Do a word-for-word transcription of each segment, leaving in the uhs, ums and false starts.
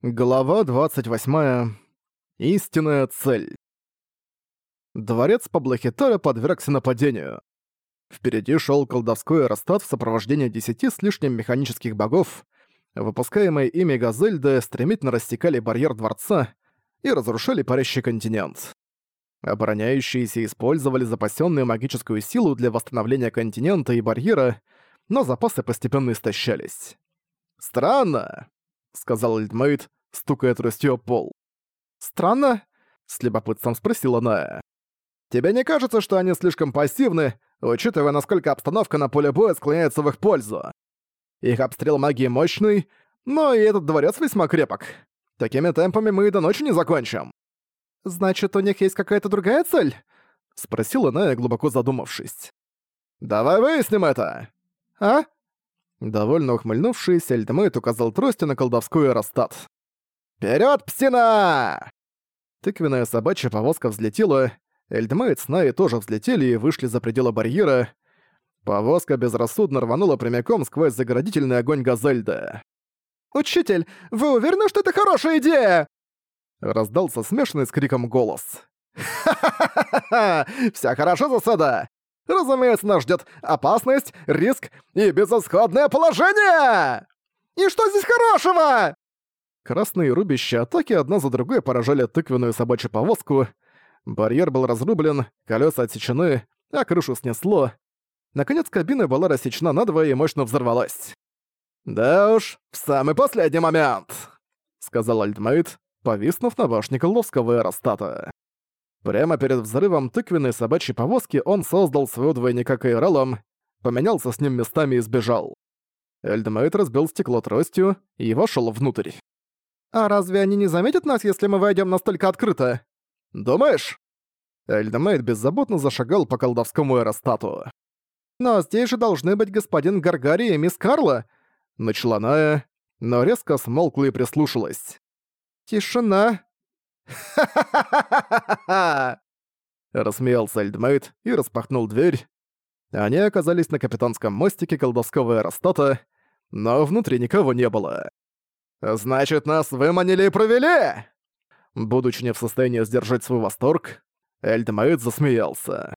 Глава двадцать восьмая. Истинная цель. Дворец Паблохитара подвергся нападению. Впереди шел колдовской аэростат в сопровождении десяти с лишним механических богов. Выпускаемые ими газельды стремительно рассекали барьер дворца и разрушали парящий континент. Обороняющиеся использовали запасенную магическую силу для восстановления континента и барьера, но запасы постепенно истощались. «Странно», — сказал Эльдмейд, стукая тростью о пол. «Странно?» — с любопытством спросила Ная. «Тебе не кажется, что они слишком пассивны, учитывая, насколько обстановка на поле боя склоняется в их пользу? Их обстрел магии мощный, но и этот дворец весьма крепок. Такими темпами мы и до ночи не закончим». «Значит, у них есть какая-то другая цель?» — спросила Ная, глубоко задумавшись. «Давай выясним это!» «А?» Довольно ухмыльнувшись, Эльдмейд указал тростью на колдовской аэростат. «Вперёд, псина!» Тыквенная собачья повозка взлетела, Эльдмейд с Наей тоже взлетели и вышли за пределы барьера. Повозка безрассудно рванула прямиком сквозь заградительный огонь Газельда. «Учитель, вы уверены, что это хорошая идея?» Раздался смешанный с криком голос. «Ха-ха-ха-ха! Вся хорошо, засада! Разумеется, нас ждёт опасность, риск и безысходное положение! И что здесь хорошего?» Красные рубящие атаки одна за другой поражали тыквенную собачью повозку. Барьер был разрублен, колёса отсечены, а крышу снесло. Наконец кабина была рассечена надвое и мощно взорвалась. «Да уж, в самый последний момент», — сказал Альдмейд, повиснув на башне колдовского аэростата. Прямо перед взрывом тыквенной собачьей повозки он создал своего двойника Кайралом, поменялся с ним местами и сбежал. Эльдмейд разбил стекло тростью и вошёл внутрь. «А разве они не заметят нас, если мы войдём настолько открыто? Думаешь?» Эльдмейд беззаботно зашагал по колдовскому аэростату. «Но здесь же должны быть господин Гаргари и мисс Карла», — начала Ная, но резко смолкла и прислушалась. «Тишина!» «Ха-ха-ха-ха-ха-ха!» Рассмеялся Эльдмейд и распахнул дверь. Они оказались на капитанском мостике колдовского аэростата, но внутри никого не было. «Значит, нас выманили и провели!» Будучи не в состоянии сдержать свой восторг, Эльдмейд засмеялся.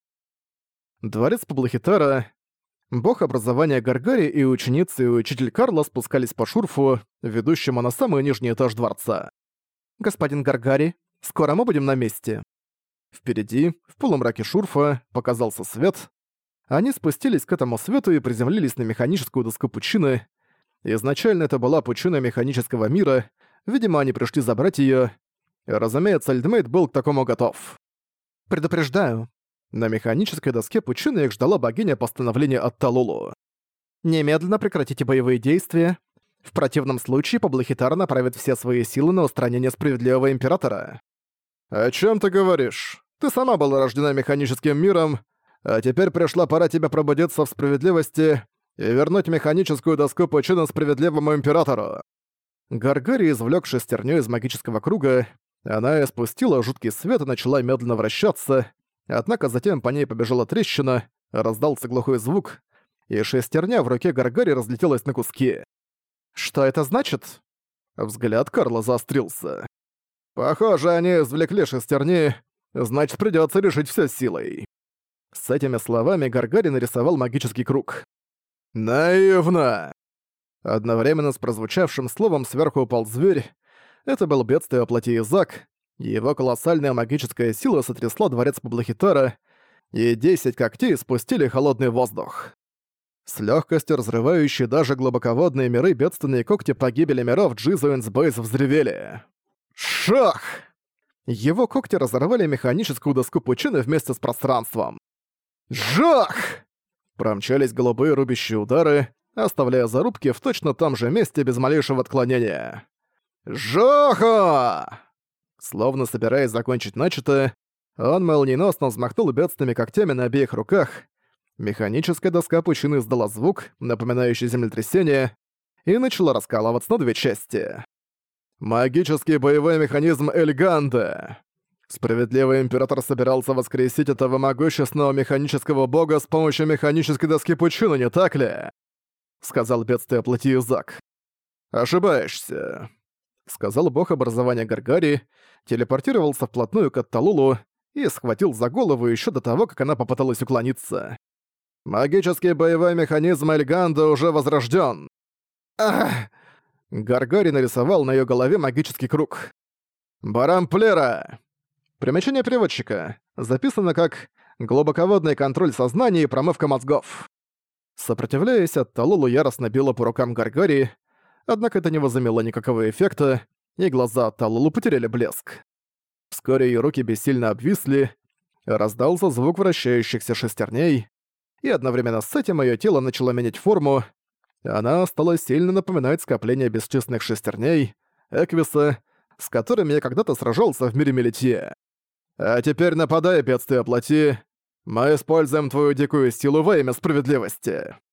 Дворец Паблохитара, бог образования Гаргари и ученицы и учитель Карла спускались по шурфу, ведущему на самый нижний этаж дворца. «Господин Гаргари, скоро мы будем на месте». Впереди, в полумраке шурфа, показался свет. Они спустились к этому свету и приземлились на механическую доску пучины. Изначально это была пучина механического мира, видимо, они пришли забрать её. Разумеется, Эльдмейд был к такому готов. «Предупреждаю». На механической доске пучины их ждала богиня постановления от Талулу. «Немедленно прекратите боевые действия. В противном случае Паблохитар направит все свои силы на устранение справедливого императора». «О чём ты говоришь? Ты сама была рождена механическим миром, а теперь пришла пора тебе пробудиться в справедливости и вернуть механическую доску пучины справедливому императору». Гаргари извлёк шестерню из магического круга, она испустила жуткий свет и начала медленно вращаться, однако затем по ней побежала трещина, раздался глухой звук, и шестерня в руке Гаргари разлетелась на куски. «Что это значит?» Взгляд Карла заострился. «Похоже, они извлекли шестерни, значит, придётся решить всё силой». С этими словами Гаргари нарисовал магический круг. «Наивно!» Одновременно с прозвучавшим словом сверху упал зверь. Это был бедствие воплоти Изак. Его колоссальная магическая сила сотрясла дворец Паблохитара, и десять когтей спустили холодный воздух. С лёгкостью разрывающие даже глубоководные миры бедственные когти погибели миров Джизуэнс Бейс взревели. Шах! Его когти разорвали механическую доску пучины вместе с пространством. Жах! Промчались голубые рубящие удары, оставляя зарубки в точно том же месте без малейшего отклонения. Жоха! Словно собираясь закончить начатое, он молниеносно взмахнул бедственными когтями на обеих руках. Механическая доска пучины издала звук, напоминающий землетрясение, и начала раскалываться на две части. Магический боевой механизм Эльганде. Справедливый император собирался воскресить этого могущественного механического бога с помощью механической доски пучины, не так ли? Сказал бедствие плоти Изак. Ошибаешься. — сказал бог образования Гаргари, телепортировался вплотную к Атталулу и схватил за голову еще до того, как она попыталась уклониться. «Магический боевой механизм Эльганда уже возрожден. Ах! Гаргари нарисовал на ее голове магический круг. «Барамплера!» Примечание переводчика. Записано как «глубоководный контроль сознания и промывка мозгов». Сопротивляясь, Атталулу яростно била по рукам Гаргари, однако это не возымело никакого эффекта, и глаза Атталулу потеряли блеск. Вскоре ее руки бессильно обвисли, раздался звук вращающихся шестерней, и одновременно с этим её тело начало менять форму. Она стала сильно напоминать скопление бесчисленных шестерней, Эквиса, с которыми я когда-то сражался в мире Мелитье. «А теперь нападай, бедствие плоти! Мы используем твою дикую силу во имя справедливости!»